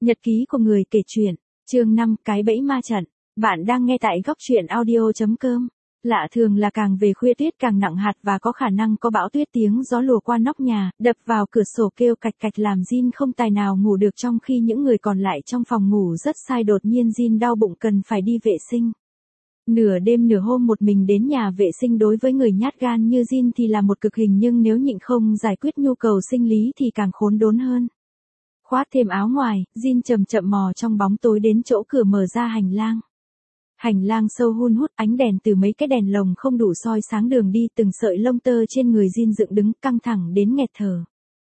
Nhật ký của người kể chuyện, chương 5, cái bẫy ma trận. Bạn đang nghe tại góc truyện audio.com. Lạ thường là càng về khuya tuyết càng nặng hạt và có khả năng có bão tuyết, tiếng gió lùa qua nóc nhà, đập vào cửa sổ kêu cạch cạch làm Jin không tài nào ngủ được, trong khi những người còn lại trong phòng ngủ rất say. Đột nhiên Jin đau bụng cần phải đi vệ sinh. Nửa đêm nửa hôm một mình đến nhà vệ sinh đối với người nhát gan như Jin thì là một cực hình, nhưng nếu nhịn không giải quyết nhu cầu sinh lý thì càng khốn đốn hơn. Khoác thêm áo ngoài, Jin chậm chậm mò trong bóng tối đến chỗ cửa mở ra hành lang. Hành lang sâu hun hút, ánh đèn từ mấy cái đèn lồng không đủ soi sáng đường đi, từng sợi lông tơ trên người Jin dựng đứng căng thẳng đến nghẹt thở.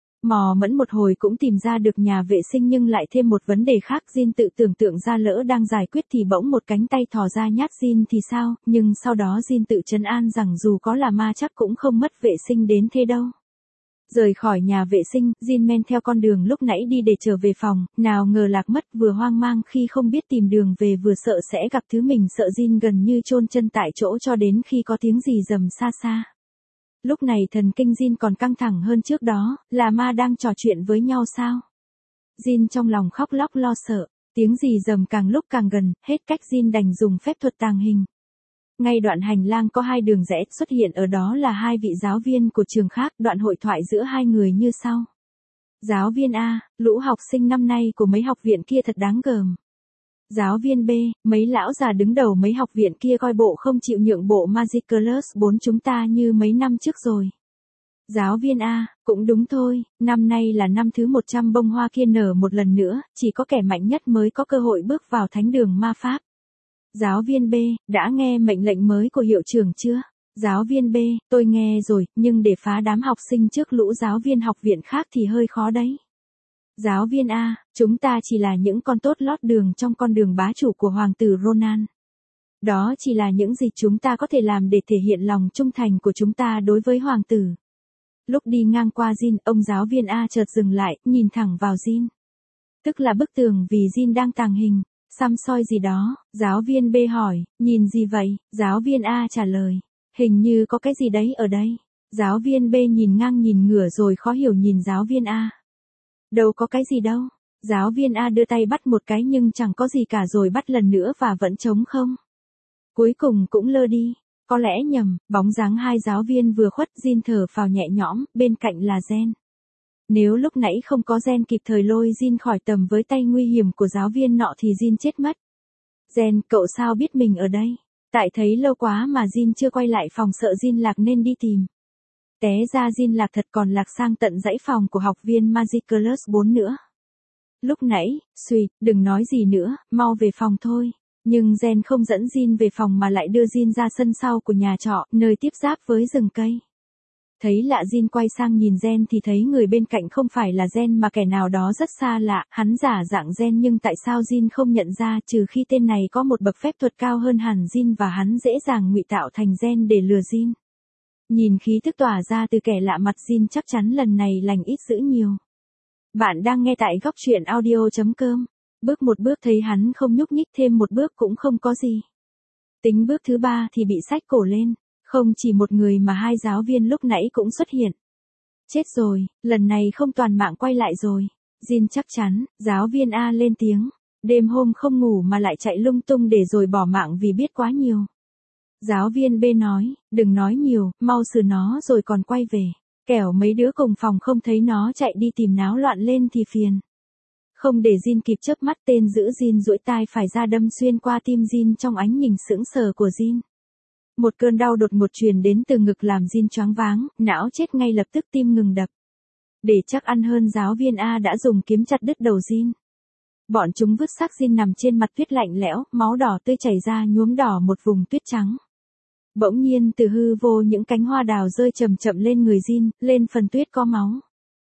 Mò mẫn một hồi cũng tìm ra được nhà vệ sinh, nhưng lại thêm một vấn đề khác. Jin tự tưởng tượng ra lỡ đang giải quyết thì bỗng một cánh tay thò ra nhát Jin thì sao, nhưng sau đó Jin tự trấn an rằng dù có là ma chắc cũng không mất vệ sinh đến thế đâu. Rời khỏi nhà vệ sinh, Jin men theo con đường lúc nãy đi để trở về phòng, nào ngờ lạc mất, vừa hoang mang khi không biết tìm đường về, vừa sợ sẽ gặp thứ mình sợ. Jin gần như chôn chân tại chỗ cho đến khi có tiếng gì rầm xa xa. Lúc này thần kinh Jin còn căng thẳng hơn trước đó, là ma đang trò chuyện với nhau sao? Jin trong lòng khóc lóc lo sợ, tiếng gì rầm càng lúc càng gần, hết cách Jin đành dùng phép thuật tàng hình. Ngay đoạn hành lang có hai đường rẽ, xuất hiện ở đó là hai vị giáo viên của trường khác. Đoạn hội thoại giữa hai người như sau. Giáo viên A, lũ học sinh năm nay của mấy học viện kia thật đáng gờm. Giáo viên B, mấy lão già đứng đầu mấy học viện kia coi bộ không chịu nhượng bộ Magicalus 4 chúng ta như mấy năm trước rồi. Giáo viên A, cũng đúng thôi, năm nay là năm thứ 100 bông hoa kia nở một lần nữa, chỉ có kẻ mạnh nhất mới có cơ hội bước vào thánh đường ma pháp. Giáo viên B, đã nghe mệnh lệnh mới của hiệu trưởng chưa? Giáo viên B, tôi nghe rồi, nhưng để phá đám học sinh trước lũ giáo viên học viện khác thì hơi khó đấy. Giáo viên A, chúng ta chỉ là những con tốt lót đường trong con đường bá chủ của hoàng tử Ronan. Đó chỉ là những gì chúng ta có thể làm để thể hiện lòng trung thành của chúng ta đối với hoàng tử. Lúc đi ngang qua Jin, ông giáo viên A chợt dừng lại, nhìn thẳng vào Jin. Tức là bức tường, vì Jin đang tàng hình. Xăm soi gì đó, giáo viên B hỏi, nhìn gì vậy? Giáo viên A trả lời, hình như có cái gì đấy ở đây. Giáo viên B nhìn ngang nhìn ngửa rồi khó hiểu nhìn giáo viên A. Đâu có cái gì đâu. Giáo viên A đưa tay bắt một cái nhưng chẳng có gì cả, rồi bắt lần nữa và vẫn trống không. Cuối cùng cũng lơ đi. Có lẽ nhầm, bóng dáng hai giáo viên vừa khuất. Jin thở phào nhẹ nhõm, bên cạnh là Jen. Nếu lúc nãy không có Jen kịp thời lôi Jin khỏi tầm với tay nguy hiểm của giáo viên nọ thì Jin chết mất. Jen, cậu sao biết mình ở đây? Tại thấy lâu quá mà Jin chưa quay lại phòng, sợ Jin lạc nên đi tìm. Té ra Jin lạc thật, còn lạc sang tận dãy phòng của học viên Magicalus 4 nữa. Lúc nãy, đừng nói gì nữa, mau về phòng thôi. Nhưng Jen không dẫn Jin về phòng mà lại đưa Jin ra sân sau của nhà trọ, nơi tiếp giáp với rừng cây. Thấy lạ, Jin quay sang nhìn Jen thì thấy người bên cạnh không phải là Jen mà kẻ nào đó rất xa lạ. Hắn giả dạng Jen nhưng tại sao Jin không nhận ra, trừ khi tên này có một bậc phép thuật cao hơn hẳn Jin và hắn dễ dàng ngụy tạo thành Jen để lừa Jin. Nhìn khí thức tỏa ra từ kẻ lạ mặt, Jin chắc chắn lần này lành ít dữ nhiều. Bạn đang nghe tại góc truyện audio.com. Bước một bước thấy hắn không nhúc nhích, thêm một bước cũng không có gì. Tính bước thứ ba thì bị xách cổ lên. Không chỉ một người mà hai giáo viên lúc nãy cũng xuất hiện. Chết rồi, lần này không toàn mạng quay lại rồi. Jin chắc chắn. Giáo viên A lên tiếng. Đêm hôm không ngủ mà lại chạy lung tung để rồi bỏ mạng vì biết quá nhiều. Giáo viên B nói, đừng nói nhiều, mau xử nó rồi còn quay về. Kẻo mấy đứa cùng phòng không thấy nó chạy đi tìm náo loạn lên thì phiền. Không để Jin kịp chớp mắt, tên giữ Jin duỗi tai phải ra đâm xuyên qua tim Jin trong ánh nhìn sững sờ của Jin. Một cơn đau đột ngột truyền đến từ ngực làm Jin choáng váng, não chết ngay lập tức, tim ngừng đập. Để chắc ăn hơn, giáo viên A đã dùng kiếm chặt đứt đầu Jin. Bọn chúng vứt xác Jin nằm trên mặt tuyết lạnh lẽo, máu đỏ tươi chảy ra nhuốm đỏ một vùng tuyết trắng. Bỗng nhiên từ hư vô những cánh hoa đào rơi chậm chậm lên người Jin, lên phần tuyết có máu.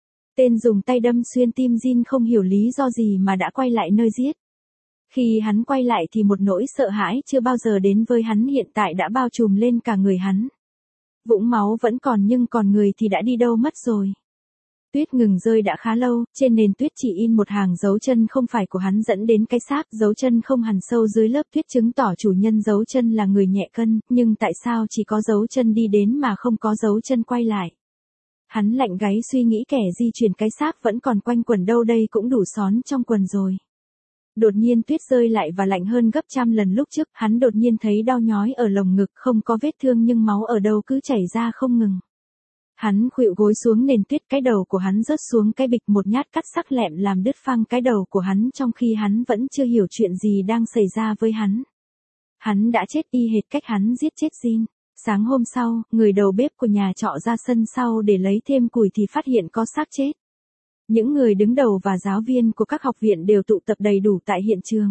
Tên dùng tay đâm xuyên tim Jin không hiểu lý do gì mà đã quay lại nơi giết. Khi hắn quay lại thì một nỗi sợ hãi chưa bao giờ đến với hắn hiện tại đã bao trùm lên cả người hắn. Vũng máu vẫn còn nhưng còn người thì đã đi đâu mất rồi. Tuyết ngừng rơi đã khá lâu, trên nền tuyết chỉ in một hàng dấu chân không phải của hắn dẫn đến cái xác. Dấu chân không hằn sâu dưới lớp tuyết chứng tỏ chủ nhân dấu chân là người nhẹ cân, nhưng tại sao chỉ có dấu chân đi đến mà không có dấu chân quay lại? Hắn lạnh gáy suy nghĩ, kẻ di chuyển cái xác vẫn còn quanh quẩn đâu đây cũng đủ xón trong quần rồi. Đột nhiên tuyết rơi lại và lạnh hơn gấp trăm lần lúc trước, hắn đột nhiên thấy đau nhói ở lồng ngực, không có vết thương nhưng máu ở đâu cứ chảy ra không ngừng. Hắn khuỵu gối xuống nền tuyết, cái đầu của hắn rớt xuống cái bịch, một nhát cắt sắc lẹm làm đứt phăng cái đầu của hắn trong khi hắn vẫn chưa hiểu chuyện gì đang xảy ra với hắn. Hắn đã chết y hệt cách hắn giết chết Jin. Sáng hôm sau, người đầu bếp của nhà trọ ra sân sau để lấy thêm củi thì phát hiện có xác chết. Những người đứng đầu và giáo viên của các học viện đều tụ tập đầy đủ tại hiện trường.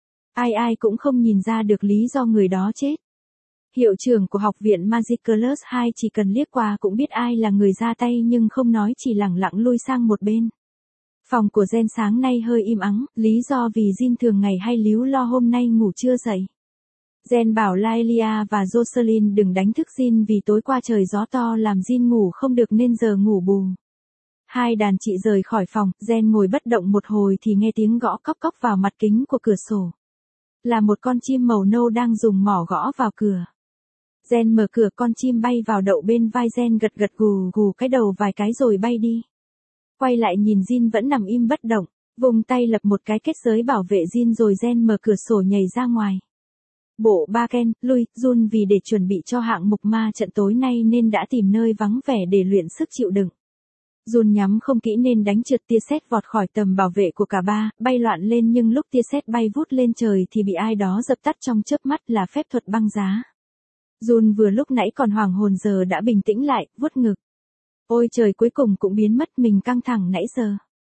Ai cũng không nhìn ra được lý do người đó chết. Hiệu trưởng của học viện Magicalus 2 chỉ cần liếc qua cũng biết ai là người ra tay nhưng không nói, chỉ lẳng lặng lui sang một bên. Phòng của Jen sáng nay hơi im ắng, lý do vì Jin thường ngày hay líu lo hôm nay ngủ chưa dậy. Jen bảo Lailia và Jocelyn đừng đánh thức Jin vì tối qua trời gió to làm Jin ngủ không được nên giờ ngủ bù. Hai đàn chị rời khỏi phòng, Jen ngồi bất động một hồi thì nghe tiếng gõ cóc cóc vào mặt kính của cửa sổ. Là một con chim màu nâu đang dùng mỏ gõ vào cửa. Jen mở cửa, con chim bay vào đậu bên vai Jen, gật gật gù gù cái đầu vài cái rồi bay đi. Quay lại nhìn Jin vẫn nằm im bất động, vùng tay lập một cái kết giới bảo vệ Jin rồi Jen mở cửa sổ nhảy ra ngoài. Bộ ba Ken, Lui, Jun vì để chuẩn bị cho hạng mục ma trận tối nay nên đã tìm nơi vắng vẻ để luyện sức chịu đựng. Jun nhắm không kỹ nên đánh trượt, tia sét vọt khỏi tầm bảo vệ của cả ba, bay loạn lên nhưng lúc tia sét bay vút lên trời thì bị ai đó dập tắt trong chớp mắt, là phép thuật băng giá. Jun vừa lúc nãy còn hoảng hồn giờ đã bình tĩnh lại, vuốt ngực. Ôi trời, cuối cùng cũng biến mất, mình căng thẳng nãy giờ.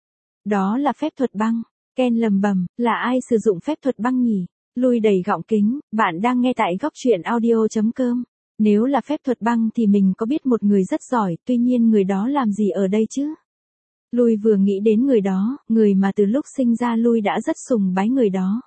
Đó là phép thuật băng. Ken lầm bầm, là ai sử dụng phép thuật băng nhỉ? Lui đẩy gọng kính, bạn đang nghe tại góc truyện audio.com. Nếu là phép thuật băng thì mình có biết một người rất giỏi, tuy nhiên người đó làm gì ở đây chứ? Lui vừa nghĩ đến người đó, người mà từ lúc sinh ra Lui đã rất sùng bái người đó.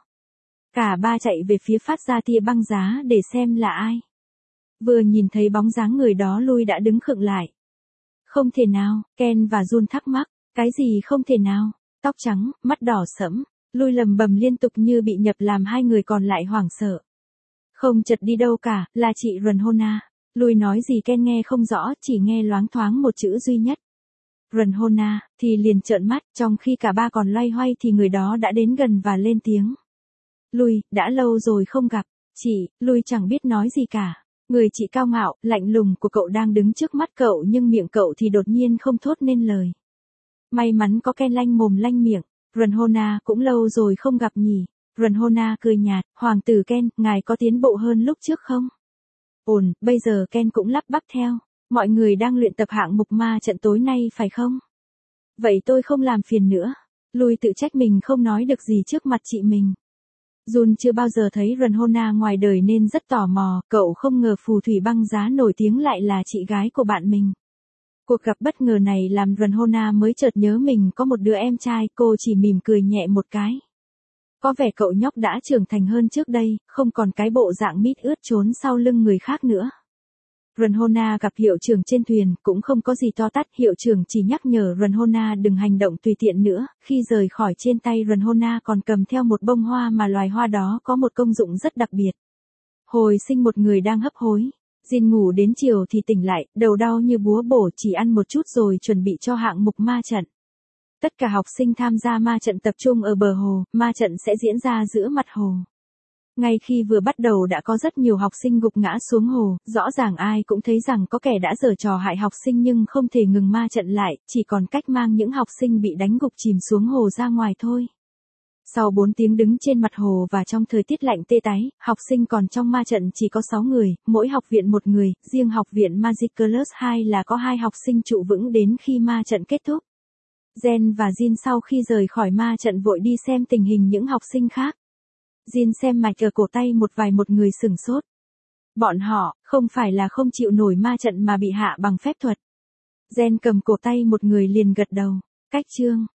Cả ba chạy về phía phát ra tia băng giá để xem là ai. Vừa nhìn thấy bóng dáng người đó Lui đã đứng khựng lại. Không thể nào, Ken và Jun thắc mắc, cái gì không thể nào? Tóc trắng, mắt đỏ sẫm, Lui lầm bầm liên tục như bị nhập làm hai người còn lại hoảng sợ. Không chật đi đâu cả, là chị Runhona. Lui nói gì Ken nghe không rõ, chỉ nghe loáng thoáng một chữ duy nhất. Runhona, thì liền trợn mắt, trong khi cả ba còn loay hoay thì người đó đã đến gần và lên tiếng. Lui, đã lâu rồi không gặp, chị. Lui chẳng biết nói gì cả. Người chị cao ngạo, lạnh lùng của cậu đang đứng trước mắt cậu nhưng miệng cậu thì đột nhiên không thốt nên lời. May mắn có Ken lanh mồm lanh miệng. Runhona, cũng lâu rồi không gặp nhỉ. Runhona cười nhạt, hoàng tử Ken, ngài có tiến bộ hơn lúc trước không? Ổn, bây giờ Ken cũng lắp bắp theo. Mọi người đang luyện tập hạng mục ma trận tối nay phải không? Vậy tôi không làm phiền nữa. Lui tự trách mình không nói được gì trước mặt chị mình. Jun chưa bao giờ thấy Runhona ngoài đời nên rất tò mò, cậu không ngờ phù thủy băng giá nổi tiếng lại là chị gái của bạn mình. Cuộc gặp bất ngờ này làm Runhona mới chợt nhớ mình có một đứa em trai, cô chỉ mỉm cười nhẹ một cái. Có vẻ cậu nhóc đã trưởng thành hơn trước đây, không còn cái bộ dạng mít ướt trốn sau lưng người khác nữa. Runhona gặp hiệu trưởng trên thuyền, cũng không có gì to tát, hiệu trưởng chỉ nhắc nhở Runhona đừng hành động tùy tiện nữa, khi rời khỏi trên tay Runhona còn cầm theo một bông hoa mà loài hoa đó có một công dụng rất đặc biệt. Hồi sinh một người đang hấp hối. Jin ngủ đến chiều thì tỉnh lại, đầu đau như búa bổ, chỉ ăn một chút rồi chuẩn bị cho hạng mục ma trận. Tất cả học sinh tham gia ma trận tập trung ở bờ hồ, ma trận sẽ diễn ra giữa mặt hồ. Ngay khi vừa bắt đầu đã có rất nhiều học sinh gục ngã xuống hồ, rõ ràng ai cũng thấy rằng có kẻ đã giở trò hại học sinh nhưng không thể ngừng ma trận lại, chỉ còn cách mang những học sinh bị đánh gục chìm xuống hồ ra ngoài thôi. Sau 4 tiếng đứng trên mặt hồ và trong thời tiết lạnh tê tái, học sinh còn trong ma trận chỉ có 6 người, mỗi học viện một người, riêng học viện Magicalus 2 là có 2 học sinh trụ vững đến khi ma trận kết thúc. Jen và Jin sau khi rời khỏi ma trận vội đi xem tình hình những học sinh khác. Jin xem mạch ở cổ tay một người sửng sốt. Bọn họ, không phải là không chịu nổi ma trận mà bị hạ bằng phép thuật. Jen cầm cổ tay một người liền gật đầu. Cách chương.